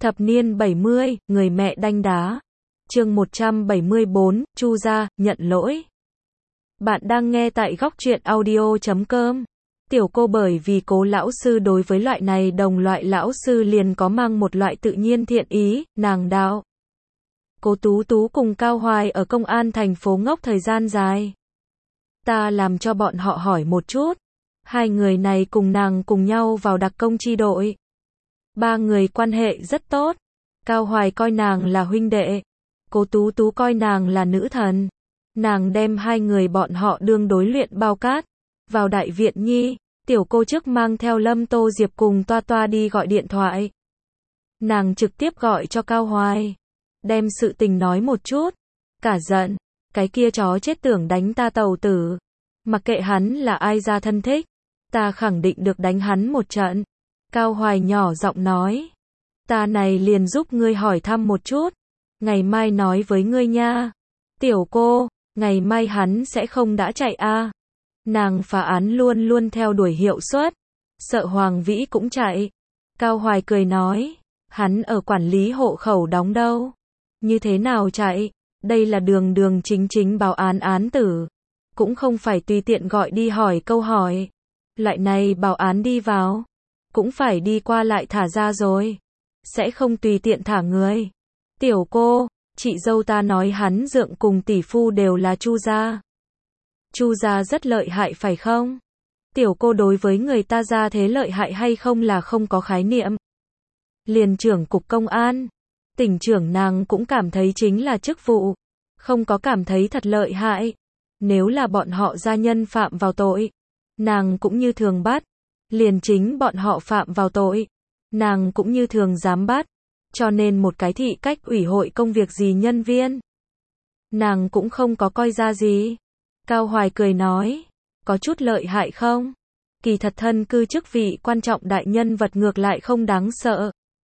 Thập niên 70, người mẹ đanh đá. Chương 174, Chu gia, nhận lỗi. Bạn đang nghe tại góc truyện audio.com. Tiểu cô bởi vì Cố lão sư đối với loại này đồng loại lão sư liền có mang một loại tự nhiên thiện ý, nàng đạo. Cố Tú Tú cùng Cao Hoài ở công an thành phố ngốc thời gian dài. Ta làm cho bọn họ hỏi một chút. Hai người này cùng nàng cùng nhau vào đặc công chi đội. Ba người quan hệ rất tốt. Cao Hoài coi nàng là huynh đệ. Cố Tú Tú coi nàng là nữ thần. Nàng đem hai người bọn họ đương đối luyện bao cát. Vào đại viện nhi, tiểu cô trước mang theo Lâm Tô Diệp cùng Toa Toa đi gọi điện thoại. Nàng trực tiếp gọi cho Cao Hoài. Đem sự tình nói một chút. Cả giận. Cái kia chó chết tưởng đánh ta tàu tử. Mặc kệ hắn là ai ra thân thích. Ta khẳng định được đánh hắn một trận. Cao Hoài nhỏ giọng nói. Ta này liền giúp ngươi hỏi thăm một chút. Ngày mai nói với ngươi nha. Tiểu cô, ngày mai hắn sẽ không đã chạy a. Nàng phá án luôn luôn theo đuổi hiệu suất. Sợ Hoàng Vĩ cũng chạy. Cao Hoài cười nói. Hắn ở quản lý hộ khẩu đóng đâu. Như thế nào chạy? Đây là đường đường chính chính báo án án tử. Cũng không phải tùy tiện gọi đi hỏi câu hỏi. Loại này báo án đi vào. Cũng phải đi qua lại thả ra rồi. Sẽ không tùy tiện thả người. Tiểu cô, chị dâu ta nói hắn dượng cùng tỷ phu đều là Chu gia. Chu gia rất lợi hại phải không? Tiểu cô đối với người ta gia thế lợi hại hay không là không có khái niệm. Liền trưởng cục công an. Tỉnh trưởng nàng cũng cảm thấy chính là chức vụ. Không có cảm thấy thật lợi hại. Nếu là bọn họ gia nhân phạm vào tội. Nàng cũng như thường bắt. Liền chính bọn họ phạm vào tội. Nàng cũng như thường dám bắt. Cho nên một cái thị cách ủy hội công việc gì nhân viên. Nàng cũng không có coi ra gì. Cao Hoài cười nói. Có chút lợi hại không? Kỳ thật thân cư chức vị quan trọng đại nhân vật ngược lại không đáng sợ.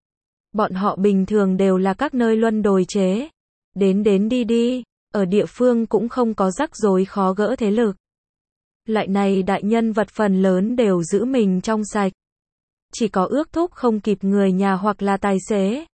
Bọn họ bình thường đều là các nơi luân đồi chế. Đến đi. Ở địa phương cũng không có rắc rối khó gỡ thế lực. Loại này đại nhân vật phần lớn đều giữ mình trong sạch. Chỉ có ước thúc không kịp người nhà hoặc là tài xế.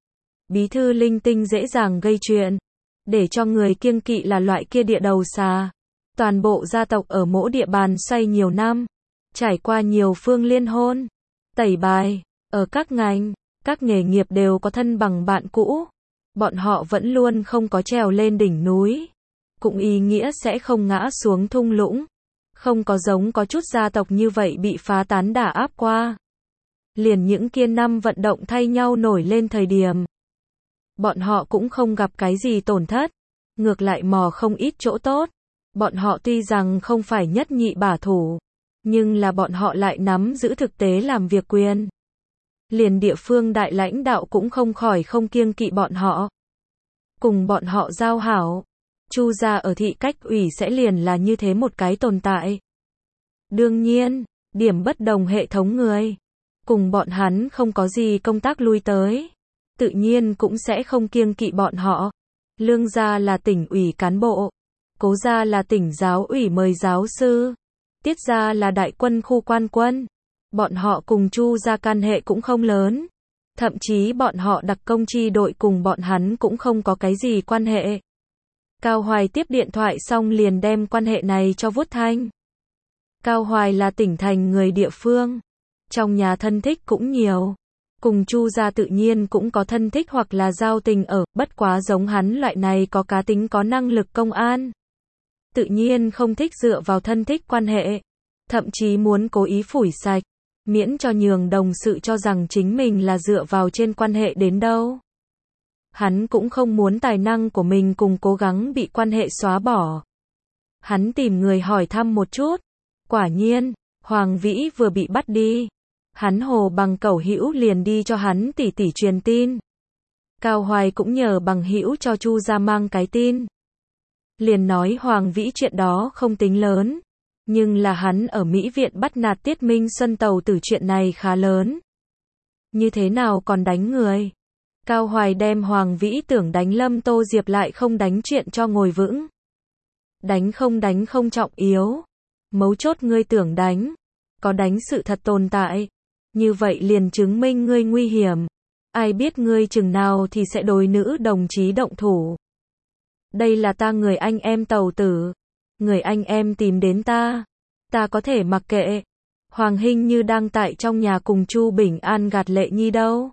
Bí thư linh tinh dễ dàng gây chuyện. Để cho người kiêng kỵ là loại kia địa đầu xà. Toàn bộ gia tộc ở mỗi địa bàn xoay nhiều năm. Trải qua nhiều phương liên hôn. Tẩy bài. Ở các ngành, các nghề nghiệp đều có thân bằng bạn cũ. Bọn họ vẫn luôn không có trèo lên đỉnh núi. Cũng ý nghĩa sẽ không ngã xuống thung lũng. Không có giống có chút gia tộc như vậy bị phá tán đả áp qua. Liền những kia năm vận động thay nhau nổi lên thời điểm. Bọn họ cũng không gặp cái gì tổn thất. Ngược lại mò không ít chỗ tốt. Bọn họ tuy rằng không phải nhất nhị bả thủ. Nhưng là bọn họ lại nắm giữ thực tế làm việc quyền. Liền địa phương đại lãnh đạo cũng không khỏi không kiêng kỵ bọn họ. Cùng bọn họ giao hảo. Chu gia ở thị cách ủy sẽ liền là như thế một cái tồn tại. Đương nhiên, điểm bất đồng hệ thống người. Cùng bọn hắn không có gì công tác lui tới. Tự nhiên cũng sẽ không kiêng kỵ bọn họ. Lương gia là tỉnh ủy cán bộ. Cố gia là tỉnh giáo ủy mời giáo sư. Tiết gia là đại quân khu quan quân. Bọn họ cùng Chu gia can hệ cũng không lớn. Thậm chí bọn họ đặc công chi đội cùng bọn hắn cũng không có cái gì quan hệ. Cao Hoài tiếp điện thoại xong liền đem quan hệ này cho Vút Thanh. Cao Hoài là tỉnh thành người địa phương. Trong nhà thân thích cũng nhiều. Cùng Chu gia tự nhiên cũng có thân thích hoặc là giao tình ở, bất quá giống hắn loại này có cá tính có năng lực công an. Tự nhiên không thích dựa vào thân thích quan hệ. Thậm chí muốn cố ý phủi sạch. Miễn cho nhường đồng sự cho rằng chính mình là dựa vào trên quan hệ đến đâu. Hắn cũng không muốn tài năng của mình cùng cố gắng bị quan hệ xóa bỏ. Hắn tìm người hỏi thăm một chút. Quả nhiên, Hoàng Vĩ vừa bị bắt đi. Hắn hồ bằng cẩu hữu liền đi cho hắn tỉ truyền tin. Cao Hoài cũng nhờ bằng hữu cho Chu gia mang cái tin. Liền nói Hoàng Vĩ chuyện đó không tính lớn. Nhưng là hắn ở Mỹ viện bắt nạt Tiết Minh Xuân tàu tử chuyện này khá lớn. Như thế nào còn đánh người? Cao Hoài đem Hoàng Vĩ tưởng đánh Lâm Tô Diệp lại không đánh chuyện cho ngồi vững. Đánh không trọng yếu. Mấu chốt ngươi tưởng đánh. Có đánh sự thật tồn tại. Như vậy liền chứng minh ngươi nguy hiểm. ai biết ngươi chừng nào thì sẽ đối nữ đồng chí động thủ. Đây là ta người anh em tàu tử. Người anh em tìm đến ta. Ta có thể mặc kệ. Hoàng Hinh Như đang tại trong nhà cùng Chu Bình An gạt lệ nhi đâu.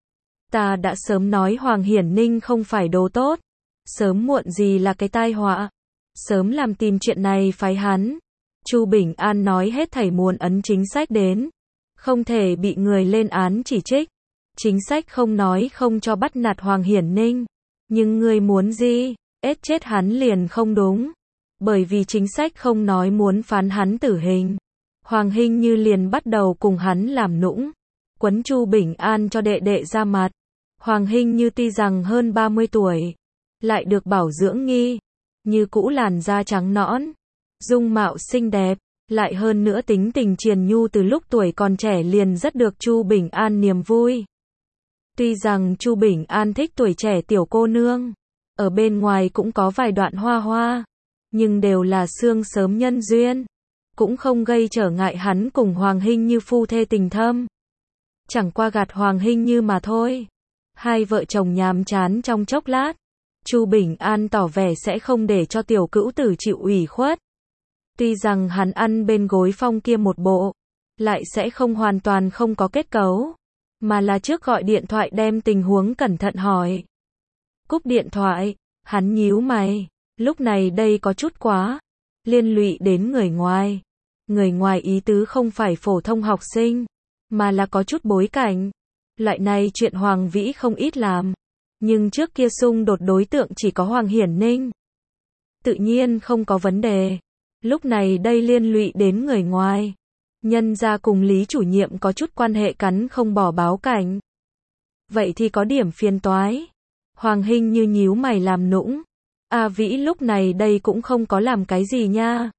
Ta đã sớm nói Hoàng Hiển Ninh không phải đồ tốt. Sớm muộn gì là cái tai họa. Sớm làm tìm chuyện này phái hắn. Chu Bình An nói hết thảy muốn ấn chính sách đến. Không thể bị người lên án chỉ trích. Chính sách không nói không cho bắt nạt Hoàng Hiển Ninh. Nhưng ngươi muốn gì? Ết chết hắn liền không đúng. Bởi vì chính sách không nói muốn phán hắn tử hình. Hoàng Hinh Như liền bắt đầu cùng hắn làm nũng. Quấn Chu Bình An cho đệ đệ ra mặt. Hoàng Hinh Như tuy rằng hơn 30 tuổi. Lại được bảo dưỡng nghi. Như cũ làn da trắng nõn. Dung mạo xinh đẹp. Lại hơn nữa tính tình triền nhu từ lúc tuổi còn trẻ liền rất được Chu Bình An niềm vui. Tuy rằng Chu Bình An thích tuổi trẻ tiểu cô nương. Ở bên ngoài cũng có vài đoạn hoa hoa. Nhưng đều là xương sớm nhân duyên. Cũng không gây trở ngại hắn cùng Hoàng Hinh Như phu thê tình thâm. Chẳng qua gạt Hoàng Hinh Như mà thôi. Hai vợ chồng nhàm chán trong chốc lát. Chu Bình An tỏ vẻ sẽ không để cho tiểu cữu tử chịu ủy khuất. Tuy rằng hắn ăn bên gối Phong kia một bộ. Lại sẽ không hoàn toàn không có kết cấu. Mà là trước gọi điện thoại đem tình huống cẩn thận hỏi. Cúp điện thoại. Hắn nhíu mày. Lúc này đây có chút quá. Liên lụy đến người ngoài. Người ngoài ý tứ không phải phổ thông học sinh. Mà là có chút bối cảnh. Loại này chuyện Hoàng Vĩ không ít làm. Nhưng trước kia xung đột đối tượng chỉ có Hoàng Hiển Ninh. Tự nhiên không có vấn đề. Lúc này đây liên lụy đến người ngoài. Nhân ra cùng Lý chủ nhiệm có chút quan hệ cắn không bỏ báo cảnh. Vậy thì có điểm phiền toái. Hoàng Hinh Như nhíu mày làm nũng. A Vĩ lúc này đây cũng không có làm cái gì nha.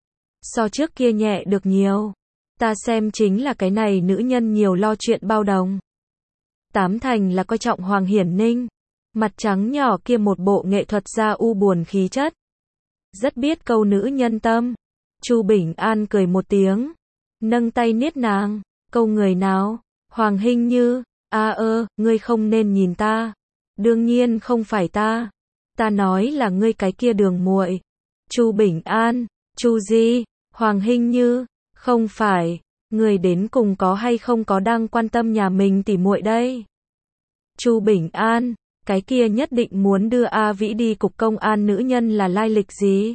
So trước kia nhẹ được nhiều. Ta xem chính là cái này nữ nhân nhiều lo chuyện bao đồng. Tám thành là coi trọng Hoàng Hiển Ninh. Mặt trắng nhỏ kia một bộ nghệ thuật gia u buồn khí chất. Rất biết câu nữ nhân tâm. Chu Bình An cười một tiếng. Nâng tay niết nàng. Câu người nào? Hoàng Hinh Như. Ngươi không nên nhìn ta. Đương nhiên không phải ta. Ta nói là ngươi cái kia đường muội. Chu Bình An. Chu gì? Hoàng Hinh Như. Không phải. Người đến cùng có hay không có đang quan tâm nhà mình tỉ muội đây? Chu Bình An. Cái kia nhất định muốn đưa A Vĩ đi cục công an nữ nhân là lai lịch gì?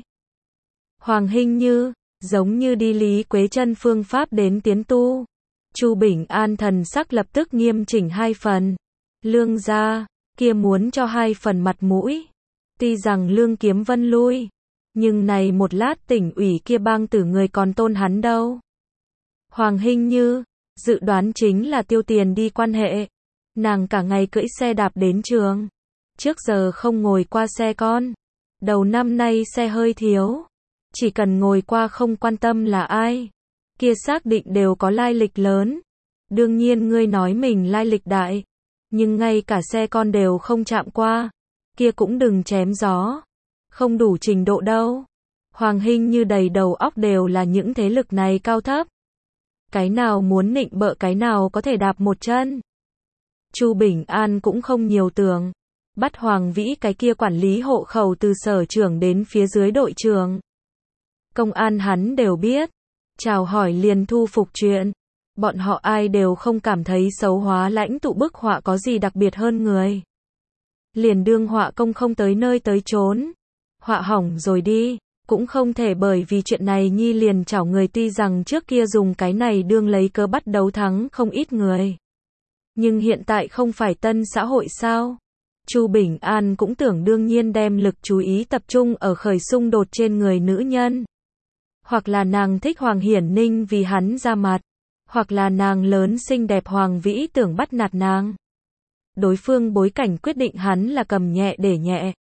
Hoàng Hinh Như. Giống như đi Lý Quế Chân phương pháp đến tiến tu. Chu Bình An thần sắc lập tức nghiêm chỉnh 2 phần. Lương gia. Kia muốn cho 2 phần mặt mũi. Tuy rằng Lương Kiếm Vân lui. Nhưng này một lát tỉnh ủy kia bang tử người còn tôn hắn đâu. Hoàng Hinh Như. Dự đoán chính là tiêu tiền đi quan hệ. Nàng cả ngày cưỡi xe đạp đến trường. Trước giờ không ngồi qua xe con. Đầu năm nay xe hơi thiếu. Chỉ cần ngồi qua không quan tâm là ai. Kia xác định đều có lai lịch lớn. Đương nhiên ngươi nói mình lai lịch đại. Nhưng ngay cả xe con đều không chạm qua. Kia cũng đừng chém gió. Không đủ trình độ đâu. Hoàng Hinh Như đầy đầu óc đều là những thế lực này cao thấp. Cái nào muốn nịnh bợ cái nào có thể đạp một chân. Chu Bình An cũng không nhiều tưởng. Bắt Hoàng Vĩ cái kia quản lý hộ khẩu từ sở trưởng đến phía dưới đội trưởng. Công an hắn đều biết. Chào hỏi liền thu phục chuyện. Bọn họ ai đều không cảm thấy xấu hóa lãnh tụ bức họa có gì đặc biệt hơn người. Liền đương họa công không tới nơi tới chốn. Họa hỏng rồi đi. Cũng không thể bởi vì chuyện này nhi liền chảo người, tuy rằng trước kia dùng cái này đương lấy cớ bắt đấu thắng không ít người. Nhưng hiện tại không phải tân xã hội sao? Chu Bình An cũng tưởng đương nhiên đem lực chú ý tập trung ở khởi xung đột trên người nữ nhân. Hoặc là nàng thích Hoàng Hiển Ninh vì hắn ra mặt. Hoặc là nàng lớn xinh đẹp Hoàng Vĩ tưởng bắt nạt nàng. Đối phương bối cảnh quyết định hắn là cầm nhẹ để nhẹ.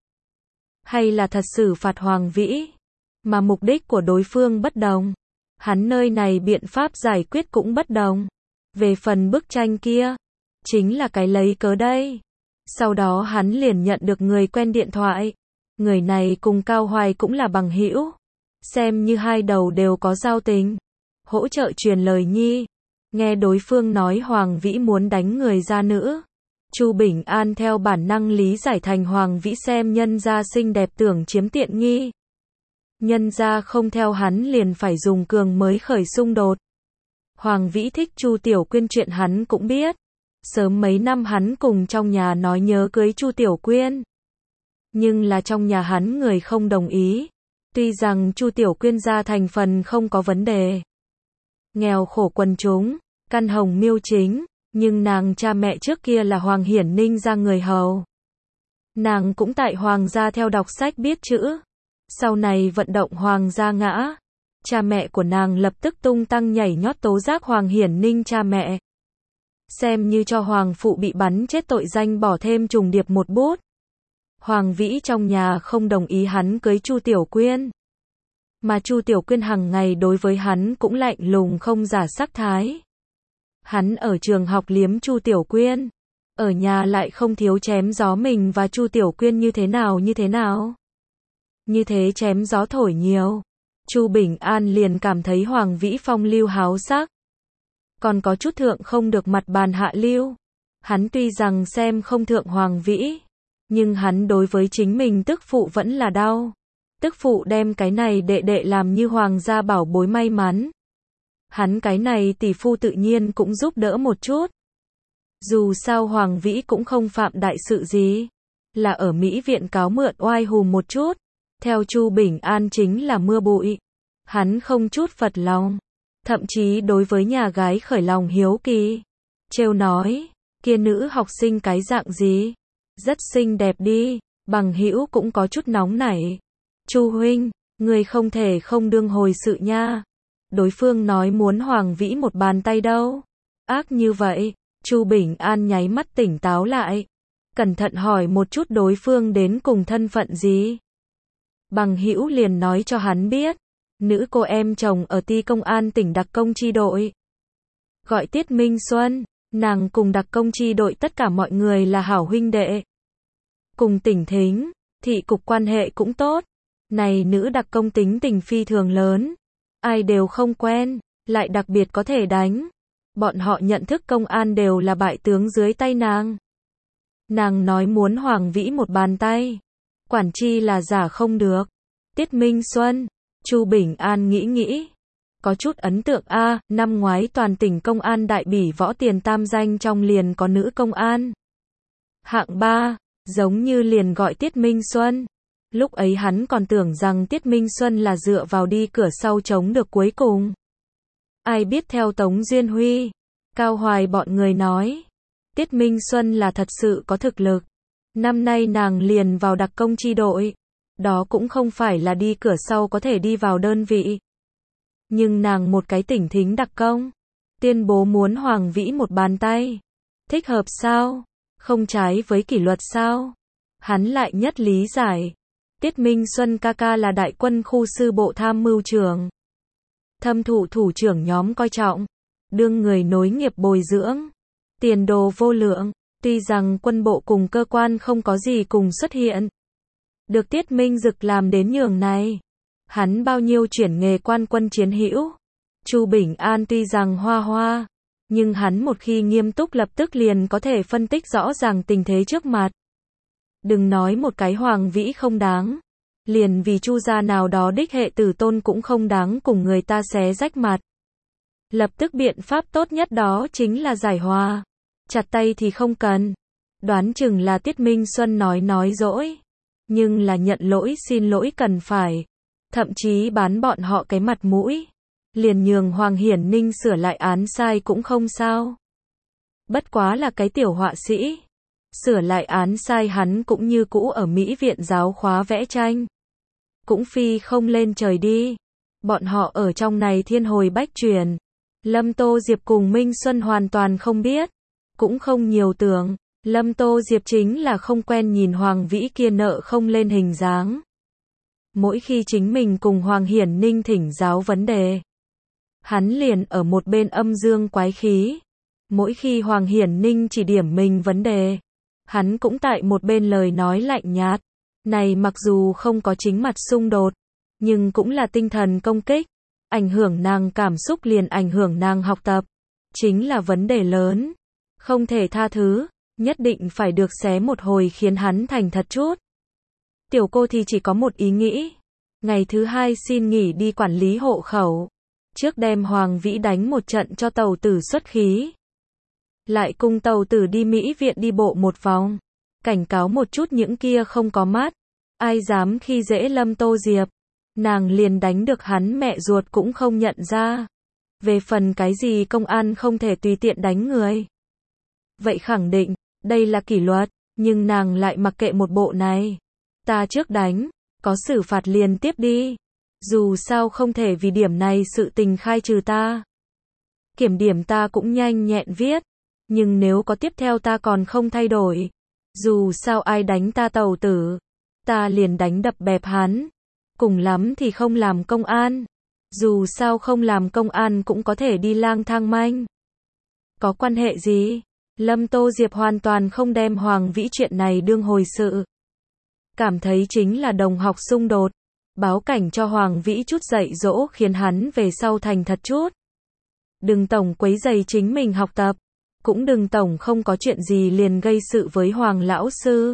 Hay là thật sự phạt Hoàng Vĩ. Mà mục đích của đối phương bất đồng. Hắn nơi này biện pháp giải quyết cũng bất đồng. Về phần bức tranh kia. Chính là cái lấy cớ đây. Sau đó hắn liền nhận được người quen điện thoại. Người này cùng Cao Hoài cũng là bằng hữu. Xem như hai đầu đều có giao tình. Hỗ trợ truyền lời nhi. Nghe đối phương nói Hoàng Vĩ muốn đánh người ra nữ. Chu Bình An theo bản năng lý giải thành Hoàng Vĩ xem nhân gia xinh đẹp tưởng chiếm tiện nghi. Nhân gia không theo hắn liền phải dùng cường mới khởi xung đột. Hoàng Vĩ thích Chu Tiểu Quyên chuyện hắn cũng biết. Sớm mấy năm hắn cùng trong nhà nói nhớ cưới Chu Tiểu Quyên. Nhưng là trong nhà hắn người không đồng ý. Tuy rằng Chu Tiểu Quyên gia thành phần không có vấn đề. Nghèo khổ quần chúng, căn hồng miêu chính, nhưng nàng cha mẹ trước kia là Hoàng Hiển Ninh gia người hầu. Nàng cũng tại Hoàng gia theo đọc sách biết chữ. Sau này vận động Hoàng gia ngã. Cha mẹ của nàng lập tức tung tăng nhảy nhót tố giác Hoàng Hiển Ninh cha mẹ. Xem như cho Hoàng phụ bị bắn chết tội danh bỏ thêm trùng điệp một bút. Hoàng Vĩ trong nhà không đồng ý hắn cưới Chu Tiểu Quyên. Mà Chu Tiểu Quyên hàng ngày đối với hắn cũng lạnh lùng không giả sắc thái. Hắn ở trường học liếm Chu Tiểu Quyên. Ở nhà lại không thiếu chém gió mình và Chu Tiểu Quyên như thế nào. Như thế chém gió thổi nhiều. Chu Bình An liền cảm thấy Hoàng Vĩ phong lưu háo sắc. Còn có chút thượng không được mặt bàn hạ lưu. Hắn tuy rằng xem không thượng Hoàng Vĩ. Nhưng hắn đối với chính mình tức phụ vẫn là đau. Tức phụ đem cái này đệ đệ làm như hoàng gia bảo bối may mắn. Hắn cái này tỷ phu tự nhiên cũng giúp đỡ một chút. Dù sao Hoàng Vĩ cũng không phạm đại sự gì. Là ở Mỹ viện cáo mượn oai hùm một chút. Theo Chu Bình An chính là mưa bụi. Hắn không chút phật lòng. Thậm chí đối với nhà gái khởi lòng hiếu kỳ. Trêu nói, kia nữ học sinh cái dạng gì? Rất xinh đẹp đi. Bằng hữu cũng có chút nóng nảy. Chu huynh, người không thể không đương hồi sự nha. Đối phương nói muốn Hoàng Vĩ một bàn tay đâu. Ác như vậy. Chu Bình An nháy mắt tỉnh táo lại. Cẩn thận hỏi một chút đối phương đến cùng thân phận gì. Bằng hữu liền nói cho hắn biết. Nữ cô em chồng ở ty công an tỉnh đặc công chi đội. Gọi Tiết Minh Xuân. Nàng cùng đặc công chi đội tất cả mọi người là hảo huynh đệ. Cùng tỉnh thính, thị cục quan hệ cũng tốt. Này nữ đặc công tính tình phi thường lớn. Ai đều không quen, lại đặc biệt có thể đánh. Bọn họ nhận thức công an đều là bại tướng dưới tay nàng. Nàng nói muốn Hoàng Vĩ một bàn tay. Quản chi là giả không được. Tiết Minh Xuân, Chu Bình An nghĩ. Có chút ấn tượng năm ngoái toàn tỉnh công an đại bỉ võ tiền tam danh trong liền có nữ công an. Hạng 3, giống như liền gọi Tiết Minh Xuân. Lúc ấy hắn còn tưởng rằng Tiết Minh Xuân là dựa vào đi cửa sau chống được cuối cùng. Ai biết theo Tống Duyên Huy, Cao Hoài bọn người nói. Tiết Minh Xuân là thật sự có thực lực. Năm nay nàng liền vào đặc công chi đội. Đó cũng không phải là đi cửa sau có thể đi vào đơn vị. Nhưng nàng một cái tỉnh thính đặc công. Tuyên bố muốn Hoàng Vĩ một bàn tay. Thích hợp sao? Không trái với kỷ luật sao? Hắn lại nhất lý giải. Tiết Minh Xuân ca ca là đại quân khu sư bộ tham mưu trưởng. Thâm thụ thủ trưởng nhóm coi trọng. Đương người nối nghiệp bồi dưỡng. Tiền đồ vô lượng. Tuy rằng quân bộ cùng cơ quan không có gì cùng xuất hiện. Được Tiết Minh Dực làm đến nhường này. Hắn bao nhiêu chuyển nghề quan quân chiến hữu. Chu Bình An tuy rằng hoa. Nhưng hắn một khi nghiêm túc lập tức liền có thể phân tích rõ ràng tình thế trước mặt. Đừng nói một cái Hoàng Vĩ không đáng. Liền vì Chu gia nào đó đích hệ tử tôn cũng không đáng cùng người ta xé rách mặt. Lập tức biện pháp tốt nhất đó chính là giải hòa. Chặt tay thì không cần. Đoán chừng là Tiết Minh Xuân nói dỗi. Nhưng là nhận lỗi xin lỗi cần phải. Thậm chí bán bọn họ cái mặt mũi. Liền nhường Hoàng Hiển Ninh sửa lại án sai cũng không sao. Bất quá là cái tiểu họa sĩ. Sửa lại án sai hắn cũng như cũ ở Mỹ viện giáo khóa vẽ tranh. Cũng phi không lên trời đi. Bọn họ ở trong này thiên hồi bách chuyển. Lâm Tô Diệp cùng Minh Xuân hoàn toàn không biết. Cũng không nhiều tưởng. Lâm Tô Diệp chính là không quen nhìn Hoàng Vĩ kia nợ không lên hình dáng. Mỗi khi chính mình cùng Hoàng Hiển Ninh thỉnh giáo vấn đề. Hắn liền ở một bên âm dương quái khí. Mỗi khi Hoàng Hiển Ninh chỉ điểm mình vấn đề. Hắn cũng tại một bên lời nói lạnh nhạt. Này mặc dù không có chính mặt xung đột. Nhưng cũng là tinh thần công kích. Ảnh hưởng nàng cảm xúc liền ảnh hưởng nàng học tập. Chính là vấn đề lớn. Không thể tha thứ. nhất định phải được xé một hồi khiến hắn thành thật chút. Tiểu cô thì chỉ có một ý nghĩ. Ngày thứ hai xin nghỉ đi quản lý hộ khẩu. Trước đem Hoàng Vĩ đánh một trận cho tàu tử xuất khí. Lại cùng tàu tử đi Mỹ viện đi bộ một vòng. Cảnh cáo một chút những kia không có mắt. Ai dám khi dễ Lâm Tô Diệp. Nàng liền đánh được hắn mẹ ruột cũng không nhận ra. Về phần cái gì công an không thể tùy tiện đánh người. Vậy khẳng định, đây là kỷ luật, nhưng nàng lại mặc kệ một bộ này. Ta trước đánh, có xử phạt liền tiếp đi. Dù sao không thể vì điểm này sự tình khai trừ ta. Kiểm điểm ta cũng nhanh nhẹn viết. Nhưng nếu có tiếp theo ta còn không thay đổi. Dù sao ai đánh ta tàu tử. Ta liền đánh đập bẹp hắn. Cùng lắm thì không làm công an. Dù sao không làm công an cũng có thể đi lang thang manh. Có quan hệ gì? Lâm Tô Diệp hoàn toàn không đem Hoàng Vĩ chuyện này đương hồi sự. Cảm thấy chính là đồng học xung đột. Báo cảnh cho Hoàng Vĩ chút dạy dỗ khiến hắn về sau thành thật chút. Đừng tổng quấy rầy chính mình học tập. Cũng đừng tổng không có chuyện gì liền gây sự với Hoàng lão sư.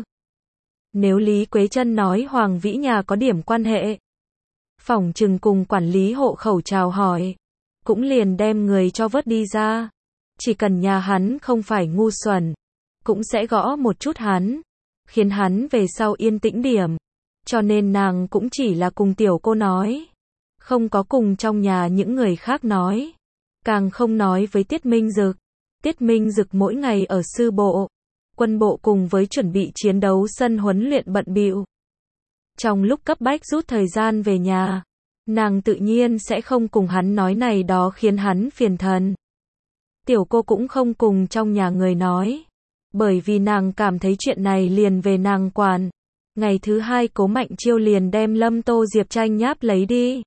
Nếu Lý Quế Trân nói Hoàng Vĩ nhà có điểm quan hệ. Phỏng chừng cùng quản lý hộ khẩu chào hỏi. Cũng liền đem người cho vớt đi ra. Chỉ cần nhà hắn không phải ngu xuẩn. Cũng sẽ gõ một chút hắn. Khiến hắn về sau yên tĩnh điểm. Cho nên nàng cũng chỉ là cùng tiểu cô nói. Không có cùng trong nhà những người khác nói. Càng không nói với Tiết Minh Dực. Tiết Minh Dực mỗi ngày ở sư bộ, quân bộ cùng với chuẩn bị chiến đấu sân huấn luyện bận bịu. Trong lúc cấp bách rút thời gian về nhà, nàng tự nhiên sẽ không cùng hắn nói này đó khiến hắn phiền thần. Tiểu cô cũng không cùng trong nhà người nói, bởi vì nàng cảm thấy chuyện này liền về nàng quản. Ngày thứ hai Cố Mạnh Chiêu liền đem Lâm Tô Diệp tranh nháp lấy đi.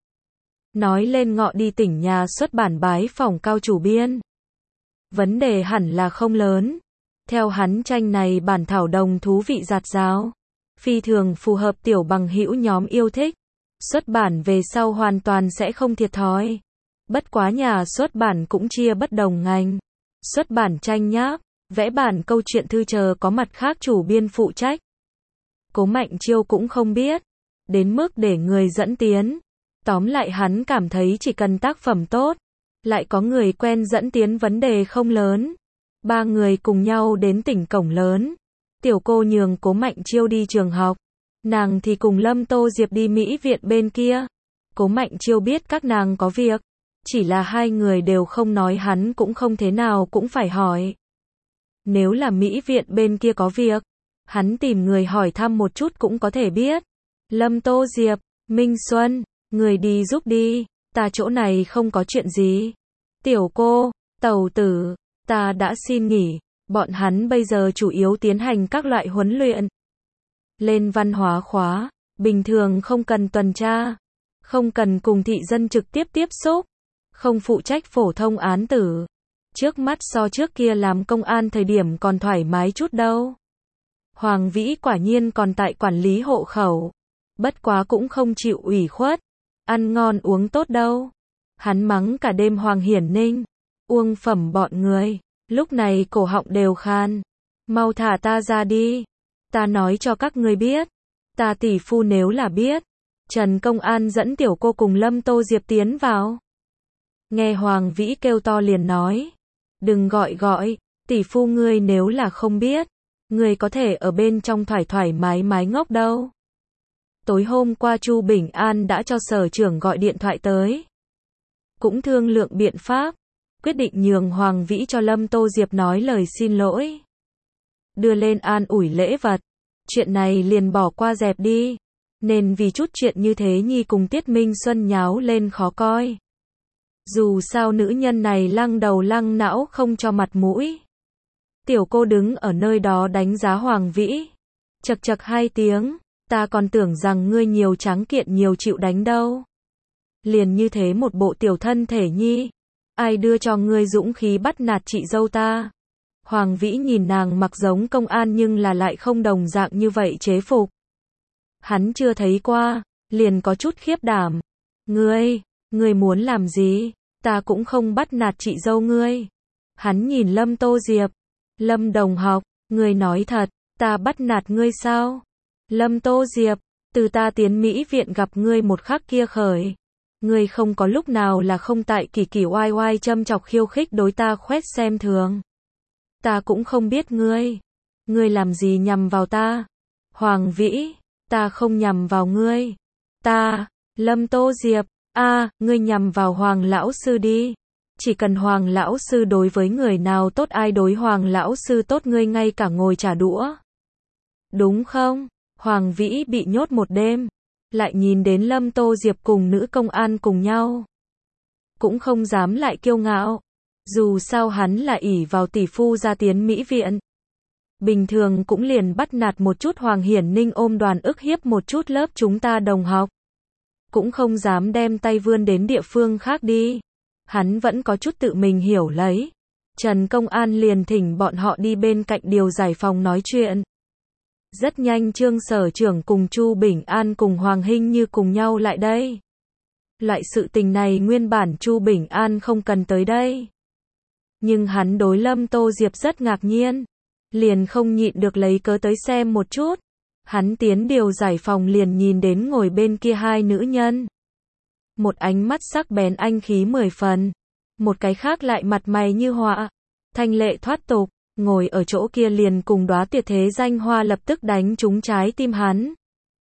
Nói lên ngọ đi tỉnh nhà xuất bản bái phỏng cao chủ biên. Vấn đề hẳn là không lớn. Theo hắn tranh này bản thảo đồng thú vị dạt dào. Phi thường phù hợp tiểu bằng hữu nhóm yêu thích. Xuất bản về sau hoàn toàn sẽ không thiệt thòi. Bất quá nhà xuất bản cũng chia bất đồng ngành. Xuất bản tranh nháp, vẽ bản câu chuyện thư chờ có mặt khác chủ biên phụ trách. Cố Mạnh Chiêu cũng không biết. Đến mức để người dẫn tiến. Tóm lại hắn cảm thấy chỉ cần tác phẩm tốt. Lại có người quen dẫn tiến vấn đề không lớn. Ba người cùng nhau đến tỉnh cổng lớn. Tiểu cô nhường Cố Mạnh Chiêu đi trường học. Nàng thì cùng Lâm Tô Diệp đi Mỹ viện bên kia. Cố Mạnh Chiêu biết các nàng có việc. Chỉ là hai người đều không nói hắn cũng không thế nào cũng phải hỏi. Nếu là Mỹ viện bên kia có việc. Hắn tìm người hỏi thăm một chút cũng có thể biết. Lâm Tô Diệp, Minh Xuân, người đi giúp đi. Ta chỗ này không có chuyện gì. Tiểu cô, tàu tử, ta đã xin nghỉ. Bọn hắn bây giờ chủ yếu tiến hành các loại huấn luyện. Lên văn hóa khóa, bình thường không cần tuần tra. Không cần cùng thị dân trực tiếp tiếp xúc. Không phụ trách phổ thông án tử. Trước mắt so trước kia làm công an thời điểm còn thoải mái chút đâu. Hoàng Vĩ quả nhiên còn tại quản lý hộ khẩu. Bất quá cũng không chịu ủy khuất. Ăn ngon uống tốt đâu. Hắn mắng cả đêm Hoàng Hiển Ninh. Uông Phẩm bọn người. Lúc này cổ họng đều khan. Mau thả ta ra đi. Ta nói cho các ngươi biết. Ta tỷ phu nếu là biết. Trần Công An dẫn tiểu cô cùng Lâm Tô Diệp tiến vào. Nghe Hoàng Vĩ kêu to liền nói. Đừng gọi. Tỷ phu ngươi nếu là không biết. Ngươi có thể ở bên trong thoải mái ngốc đâu. Tối hôm qua Chu Bình An đã cho sở trưởng gọi điện thoại tới. Cũng thương lượng biện pháp. Quyết định nhường Hoàng Vĩ cho Lâm Tô Diệp nói lời xin lỗi. Đưa lên an ủi lễ vật. Chuyện này liền bỏ qua dẹp đi. Nên vì chút chuyện như thế nhi cùng Tiết Minh Xuân nháo lên khó coi. Dù sao nữ nhân này lăng đầu lăng não không cho mặt mũi. Tiểu cô đứng ở nơi đó đánh giá Hoàng Vĩ. Chật chật 2 tiếng. Ta còn tưởng rằng ngươi nhiều tráng kiện nhiều chịu đánh đâu. Liền như thế một bộ tiểu thân thể nhi. Ai đưa cho ngươi dũng khí bắt nạt chị dâu ta. Hoàng Vĩ nhìn nàng mặc giống công an nhưng là lại không đồng dạng như vậy chế phục. Hắn chưa thấy qua, liền có chút khiếp đảm. Ngươi muốn làm gì? Ta cũng không bắt nạt chị dâu ngươi. Hắn nhìn Lâm Tô Diệp. Lâm đồng học, Ngươi nói thật, ta bắt nạt ngươi sao? Lâm Tô Diệp, từ ta tiến Mỹ viện gặp ngươi một khắc kia khởi. Ngươi không có lúc nào là không tại kỳ kỳ oai oai châm chọc khiêu khích đối ta khoét xem thường. Ta cũng không biết ngươi. Ngươi làm gì nhằm vào ta? Hoàng Vĩ, ta không nhằm vào ngươi. Lâm Tô Diệp, ngươi nhằm vào Hoàng lão sư đi. Chỉ cần Hoàng lão sư đối với người nào tốt ai đối Hoàng lão sư tốt ngươi ngay cả ngồi trả đũa. Đúng không? Hoàng Vĩ bị nhốt một đêm, lại nhìn đến Lâm Tô Diệp cùng nữ công an cùng nhau. Cũng không dám lại kiêu ngạo. Dù sao hắn là ỷ vào tỷ phu ra tiến Mỹ viện. Bình thường cũng liền bắt nạt một chút Hoàng Hiển Ninh ôm đoàn ức hiếp một chút lớp chúng ta đồng học. Cũng không dám đem tay vươn đến địa phương khác đi. Hắn vẫn có chút tự mình hiểu lấy. Trần Công An liền thỉnh bọn họ đi bên cạnh điều giải phòng nói chuyện. Rất nhanh Trương Sở Trưởng cùng Chu Bình An cùng Hoàng Hinh Như cùng nhau lại đây. Loại sự tình này nguyên bản Chu Bình An không cần tới đây. Nhưng hắn đối Lâm Tô Diệp rất ngạc nhiên. Liền không nhịn được lấy cớ tới xem một chút. Hắn tiến điều giải phòng liền nhìn đến ngồi bên kia hai nữ nhân. Một ánh mắt sắc bén anh khí 10 phần. Một cái khác lại mặt mày như họa. Thanh lệ thoát tục. Ngồi ở chỗ kia liền cùng đóa tuyệt thế danh hoa lập tức đánh trúng trái tim hắn.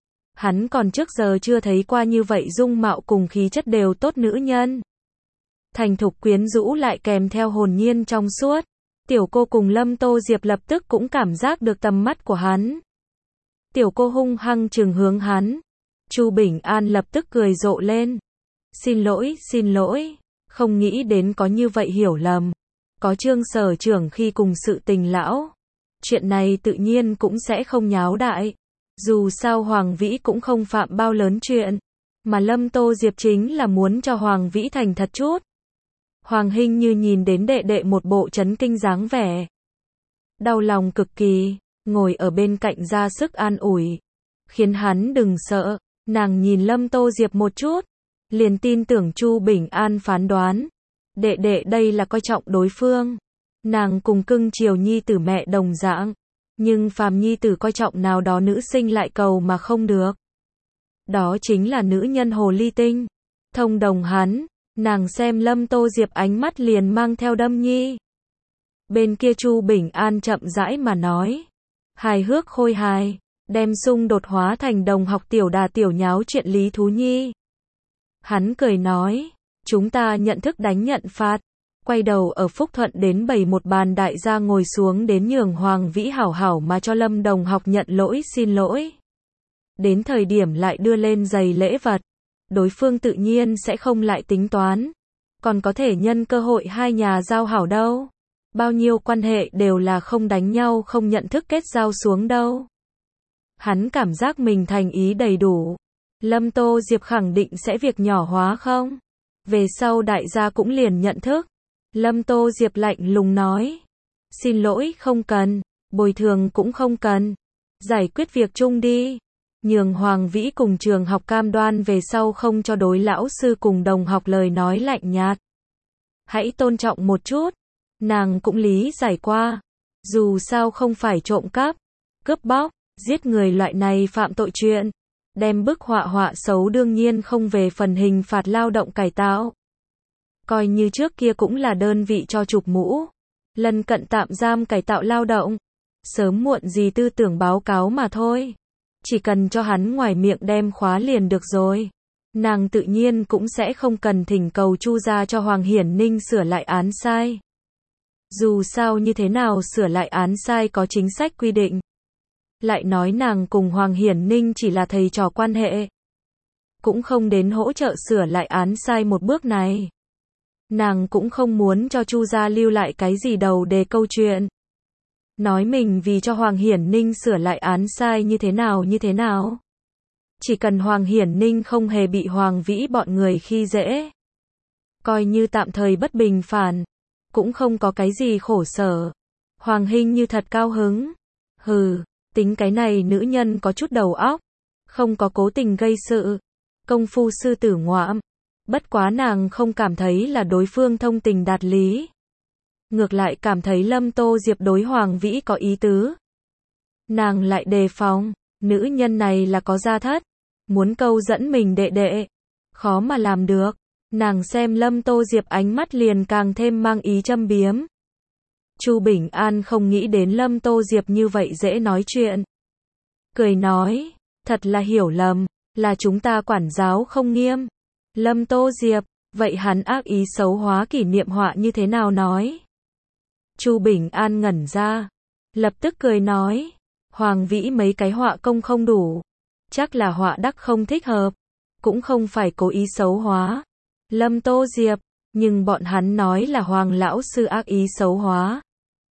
Hắn còn trước giờ chưa thấy qua như vậy dung mạo cùng khí chất đều tốt nữ nhân. Thành thục quyến rũ lại kèm theo hồn nhiên trong suốt. Tiểu cô cùng Lâm Tô Diệp lập tức cũng cảm giác được tầm mắt của hắn. Tiểu cô hung hăng trừng hướng hắn. Chu Bình An lập tức cười rộ lên. Xin lỗi, không nghĩ đến có như vậy hiểu lầm. Có Trương Sở Trưởng khi cùng sự tình lão. Chuyện này tự nhiên cũng sẽ không nháo đại. Dù sao Hoàng Vĩ cũng không phạm bao lớn chuyện. Mà Lâm Tô Diệp chính là muốn cho Hoàng Vĩ thành thật chút. Hoàng Hinh Như nhìn đến đệ đệ một bộ chấn kinh dáng vẻ. Đau lòng cực kỳ, ngồi ở bên cạnh ra sức an ủi. Khiến hắn đừng sợ, nàng nhìn Lâm Tô Diệp một chút. Liền tin tưởng Chu Bình An phán đoán. Đệ đệ đây là coi trọng đối phương. Nàng cùng cưng chiều nhi tử mẹ đồng dạng. Nhưng phàm nhi tử coi trọng nào đó nữ sinh lại cầu mà không được. Đó chính là nữ nhân hồ ly tinh. Thông đồng hắn, nàng xem Lâm Tô Diệp ánh mắt liền mang theo đâm nhi. Bên kia Chu Bình An chậm rãi mà nói. Hài hước khôi hài, đem xung đột hóa thành đồng học tiểu đà tiểu nháo chuyện lý thú nhi. Hắn cười nói. Chúng ta nhận thức đánh nhận phạt. Quay đầu ở Phúc Thuận đến bày một bàn đại gia ngồi xuống đến nhường Hoàng Vĩ hảo hảo mà cho Lâm đồng học nhận lỗi xin lỗi. Đến thời điểm lại đưa lên giày lễ vật. Đối phương tự nhiên sẽ không lại tính toán. Còn có thể nhân cơ hội hai nhà giao hảo đâu. Bao nhiêu quan hệ đều là không đánh nhau không nhận thức kết giao xuống đâu. Hắn cảm giác mình thành ý đầy đủ. Lâm Tô Diệp khẳng định sẽ việc nhỏ hóa không? Về sau đại gia cũng liền nhận thức. Lâm Tô Diệp lạnh lùng nói. Xin lỗi không cần, bồi thường cũng không cần. Giải quyết việc chung đi. Nhường Hoàng Vĩ cùng trường học cam đoan về sau không cho đối lão sư cùng đồng học lời nói lạnh nhạt. Hãy tôn trọng một chút. Nàng cũng lý giải qua. Dù sao không phải trộm cắp, cướp bóc, giết người loại này phạm tội chuyện. Đem bức họa xấu đương nhiên không về phần hình phạt lao động cải tạo. Coi như trước kia cũng là đơn vị cho chụp mũ. Lần cận tạm giam cải tạo lao động. Sớm muộn gì tư tưởng báo cáo mà thôi. Chỉ cần cho hắn ngoài miệng đem khóa liền được rồi. Nàng tự nhiên cũng sẽ không cần thỉnh cầu Chu gia cho Hoàng Hiển Ninh sửa lại án sai. Dù sao như thế nào sửa lại án sai có chính sách quy định. Lại nói nàng cùng Hoàng Hiển Ninh chỉ là thầy trò quan hệ. Cũng không đến hỗ trợ sửa lại án sai một bước này. Nàng cũng không muốn cho Chu gia lưu lại cái gì đầu đề câu chuyện. Nói mình vì cho Hoàng Hiển Ninh sửa lại án sai như thế nào. Chỉ cần Hoàng Hiển Ninh không hề bị Hoàng Vĩ bọn người khi dễ. Coi như tạm thời bất bình phản. Cũng không có cái gì khổ sở. Hoàng Hinh Như thật cao hứng. Hừ, tính cái này nữ nhân có chút đầu óc. Không có cố tình gây sự. Công phu sư tử ngoạm. Bất quá nàng không cảm thấy là đối phương thông tình đạt lý. ngược lại cảm thấy Lâm Tô Diệp đối Hoàng Vĩ có ý tứ. Nàng lại đề phòng, nữ nhân này là có gia thất, muốn câu dẫn mình đệ đệ, khó mà làm được. Nàng xem Lâm Tô Diệp ánh mắt liền càng thêm mang ý châm biếm. Chu Bình An không nghĩ đến Lâm Tô Diệp như vậy dễ nói chuyện. Cười nói, thật là hiểu lầm, là chúng ta quản giáo không nghiêm. Lâm Tô Diệp, vậy hắn ác ý xấu hóa kỷ niệm họa như thế nào nói? Chu Bình An ngẩn ra, lập tức cười nói, Hoàng Vĩ mấy cái họa công không đủ, chắc là họa đắc không thích hợp, cũng không phải cố ý xấu hóa. Lâm Tô Diệp, nhưng bọn hắn nói là Hoàng lão sư ác ý xấu hóa.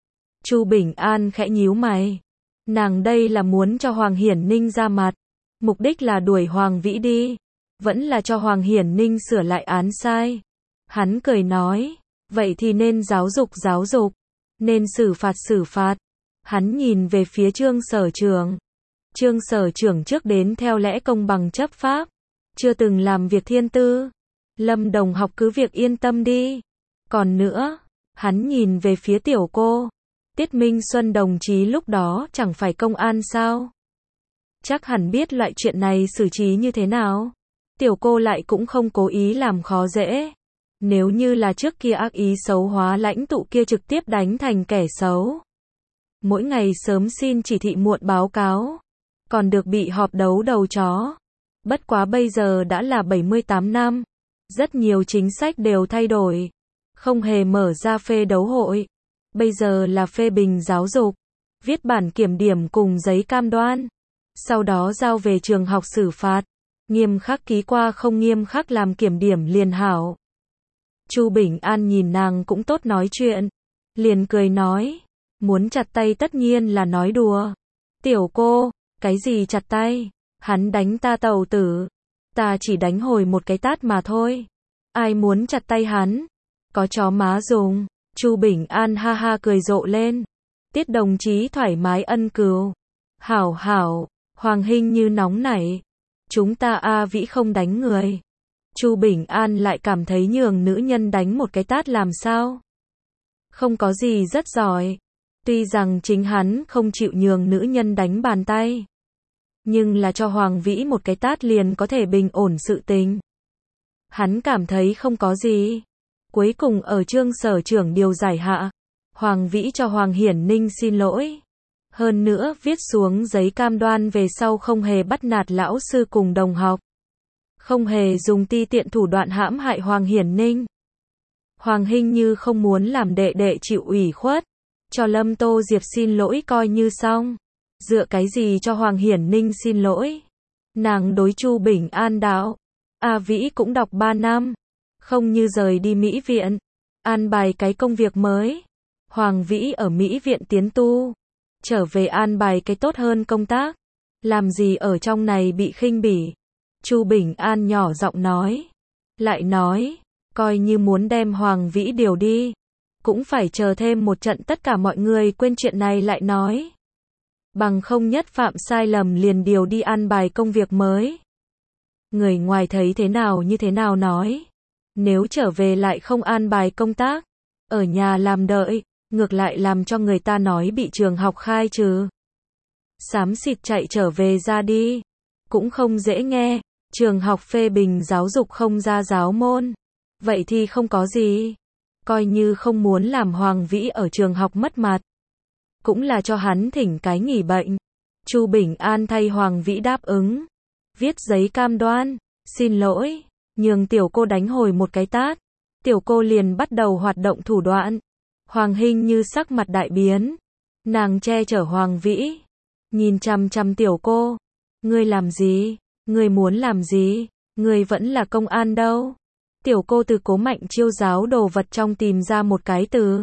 Chu Bình An khẽ nhíu mày, nàng đây là muốn cho Hoàng Hiển Ninh ra mặt, mục đích là đuổi Hoàng Vĩ đi, vẫn là cho Hoàng Hiển Ninh sửa lại án sai. Hắn cười nói, vậy thì nên giáo dục, nên xử phạt. Hắn nhìn về phía Trương Sở Trưởng. Trương Sở Trưởng trước đến theo lẽ công bằng chấp pháp, chưa từng làm việc thiên tư. Lâm đồng học cứ việc yên tâm đi. Còn nữa, hắn nhìn về phía tiểu cô. Tiết Minh Xuân đồng chí lúc đó chẳng phải công an sao? Chắc hẳn biết loại chuyện này xử trí như thế nào. Tiểu cô lại cũng không cố ý làm khó dễ. Nếu như là trước kia ác ý xấu hóa lãnh tụ kia trực tiếp đánh thành kẻ xấu. Mỗi ngày sớm xin chỉ thị muộn báo cáo. Còn được bị họp đấu đầu chó. Bất quá bây giờ đã là 78 năm. Rất nhiều chính sách đều thay đổi. Không hề mở ra phê đấu hội. Bây giờ là phê bình giáo dục. Viết bản kiểm điểm cùng giấy cam đoan. Sau đó giao về trường học xử phạt. Nghiêm khắc ký qua không nghiêm khắc làm kiểm điểm liền hảo. Chu Bình An nhìn nàng cũng tốt nói chuyện. Liền cười nói. Muốn chặt tay tất nhiên là nói đùa. Tiểu cô, cái gì chặt tay? Hắn đánh ta tàu tử. Ta chỉ đánh hồi một cái tát mà thôi. Ai muốn chặt tay hắn? Có chó má dùng. Chu Bình An ha ha cười rộ lên. Tiết đồng chí thoải mái ân cừu. Hảo, Hoàng Hinh như nóng nảy. Chúng ta Vĩ không đánh người. Chu Bình An lại cảm thấy nhường nữ nhân đánh một cái tát làm sao? Không có gì rất giỏi. Tuy rằng chính hắn không chịu nhường nữ nhân đánh bàn tay. Nhưng là cho Hoàng Vĩ một cái tát liền có thể bình ổn sự tình. Hắn cảm thấy không có gì. Cuối cùng ở Trương Sở Trưởng điều giải hạ. Hoàng Vĩ cho Hoàng Hiển Ninh xin lỗi. Hơn nữa viết xuống giấy cam đoan về sau không hề bắt nạt lão sư cùng đồng học. Không hề dùng ti tiện thủ đoạn hãm hại Hoàng Hiển Ninh. Hoàng Hinh như không muốn làm đệ đệ chịu ủy khuất. Cho Lâm Tô Diệp xin lỗi coi như xong. Dựa cái gì cho Hoàng Hiển Ninh xin lỗi? Nàng đối Chu Bình An đạo. Vĩ cũng đọc 3 năm. Không như rời đi Mỹ viện. An bài cái công việc mới. Hoàng Vĩ ở Mỹ viện tiến tu. Trở về an bài cái tốt hơn công tác. Làm gì ở trong này bị khinh bỉ. Chu Bình An nhỏ giọng nói. Lại nói. Coi như muốn đem Hoàng Vĩ điều đi. Cũng phải chờ thêm một trận tất cả mọi người quên chuyện này lại nói. Bằng không nhất phạm sai lầm liền điều đi an bài công việc mới. Người ngoài thấy thế nào như thế nào nói. Nếu trở về lại không an bài công tác. Ở nhà làm đợi. Ngược lại làm cho người ta nói bị trường học khai trừ. Xám xịt chạy trở về ra đi. Cũng không dễ nghe. Trường học phê bình giáo dục không ra giáo môn. Vậy thì không có gì. Coi như không muốn làm Hoàng Vĩ ở trường học mất mặt. Cũng là cho hắn thỉnh cái nghỉ bệnh. Chu Bình An thay Hoàng Vĩ đáp ứng. Viết giấy cam đoan. Xin lỗi. Nhường tiểu cô đánh hồi một cái tát. Tiểu cô liền bắt đầu hoạt động thủ đoạn. Hoàng Hinh như sắc mặt đại biến. Nàng che chở Hoàng Vĩ. Nhìn chằm chằm tiểu cô. Ngươi làm gì? Ngươi muốn làm gì? Ngươi vẫn là công an đâu? Tiểu cô từ Cố Mạnh Chiêu giáo đồ vật trong tìm ra một cái từ.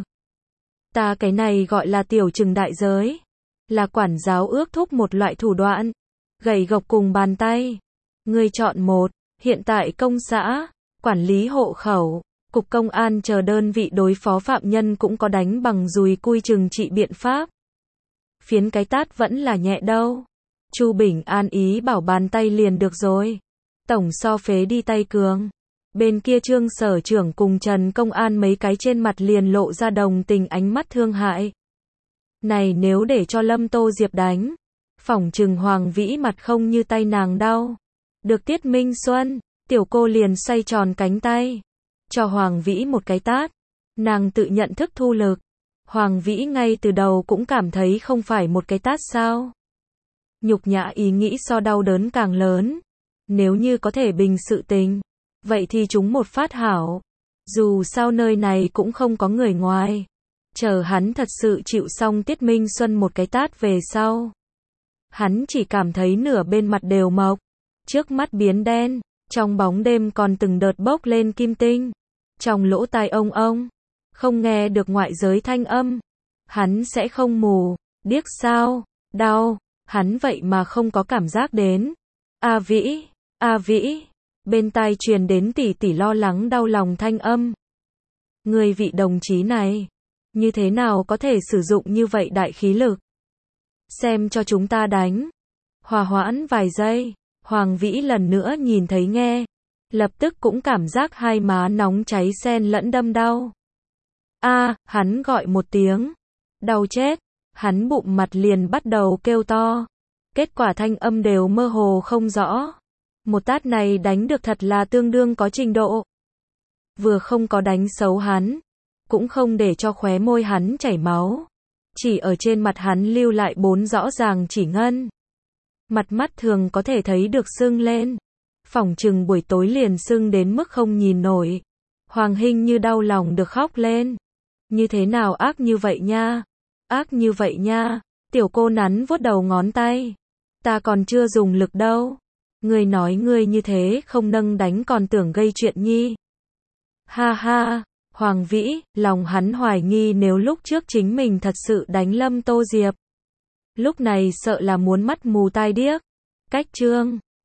Ta cái này gọi là tiểu trừng đại giới. Là quản giáo ước thúc một loại thủ đoạn. Gậy gộc cùng bàn tay. Ngươi chọn một. Hiện tại công xã, quản lý hộ khẩu, cục công an chờ đơn vị đối phó phạm nhân cũng có đánh bằng dùi cui trừng trị biện pháp. Phiến cái tát vẫn là nhẹ đâu. Chu Bình An ý bảo bàn tay liền được rồi. Tổng so phế đi tay cường. Bên kia Trương Sở Trưởng cùng Trần Công An mấy cái trên mặt liền lộ ra đồng tình ánh mắt thương hại. Này nếu để cho Lâm Tô Diệp đánh, phỏng chừng Hoàng Vĩ mặt không như tay nàng đau. Được Tiết Minh Xuân, tiểu cô liền xoay tròn cánh tay, cho Hoàng Vĩ một cái tát. Nàng tự nhận thức thu lực. Hoàng Vĩ ngay từ đầu cũng cảm thấy không phải một cái tát sao. Nhục nhã ý nghĩ so đau đớn càng lớn. Nếu như có thể bình sự tình, vậy thì chúng một phát hảo. Dù sao nơi này cũng không có người ngoài. Chờ hắn thật sự chịu xong Tiết Minh Xuân một cái tát về sau. Hắn chỉ cảm thấy nửa bên mặt đều mộc, trước mắt biến đen, trong bóng đêm còn từng đợt bốc lên kim tinh. Trong lỗ tai ông, không nghe được ngoại giới thanh âm. Hắn sẽ không mù, điếc sao, đau, hắn vậy mà không có cảm giác đến. A Vĩ, bên tai truyền đến tỉ tỉ lo lắng đau lòng thanh âm. Người vị đồng chí này, như thế nào có thể sử dụng như vậy đại khí lực? Xem cho chúng ta đánh. Hòa hoãn vài giây, Hoàng Vĩ lần nữa nhìn thấy nghe, lập tức cũng cảm giác hai má nóng cháy xen lẫn đâm đau. Hắn gọi một tiếng, đau chết, hắn bụng mặt liền bắt đầu kêu to. Kết quả thanh âm đều mơ hồ không rõ. Một tát này đánh được thật là tương đương có trình độ. Vừa không có đánh xấu hắn, cũng không để cho khóe môi hắn chảy máu. Chỉ ở trên mặt hắn lưu lại 4 rõ ràng chỉ ngân. Mặt mắt thường có thể thấy được sưng lên. Phỏng chừng buổi tối liền sưng đến mức không nhìn nổi. Hoàng Hinh như đau lòng được khóc lên. Như thế nào ác như vậy nha? Ác như vậy nha. Tiểu cô nắn vuốt đầu ngón tay. Ta còn chưa dùng lực đâu. Ngươi nói ngươi như thế không nâng đánh còn tưởng gây chuyện nhi. Ha ha, Hoàng Vĩ, lòng hắn hoài nghi nếu lúc trước chính mình thật sự đánh Lâm Tô Diệp. Lúc này sợ là muốn mắt mù tai điếc. Cách Trương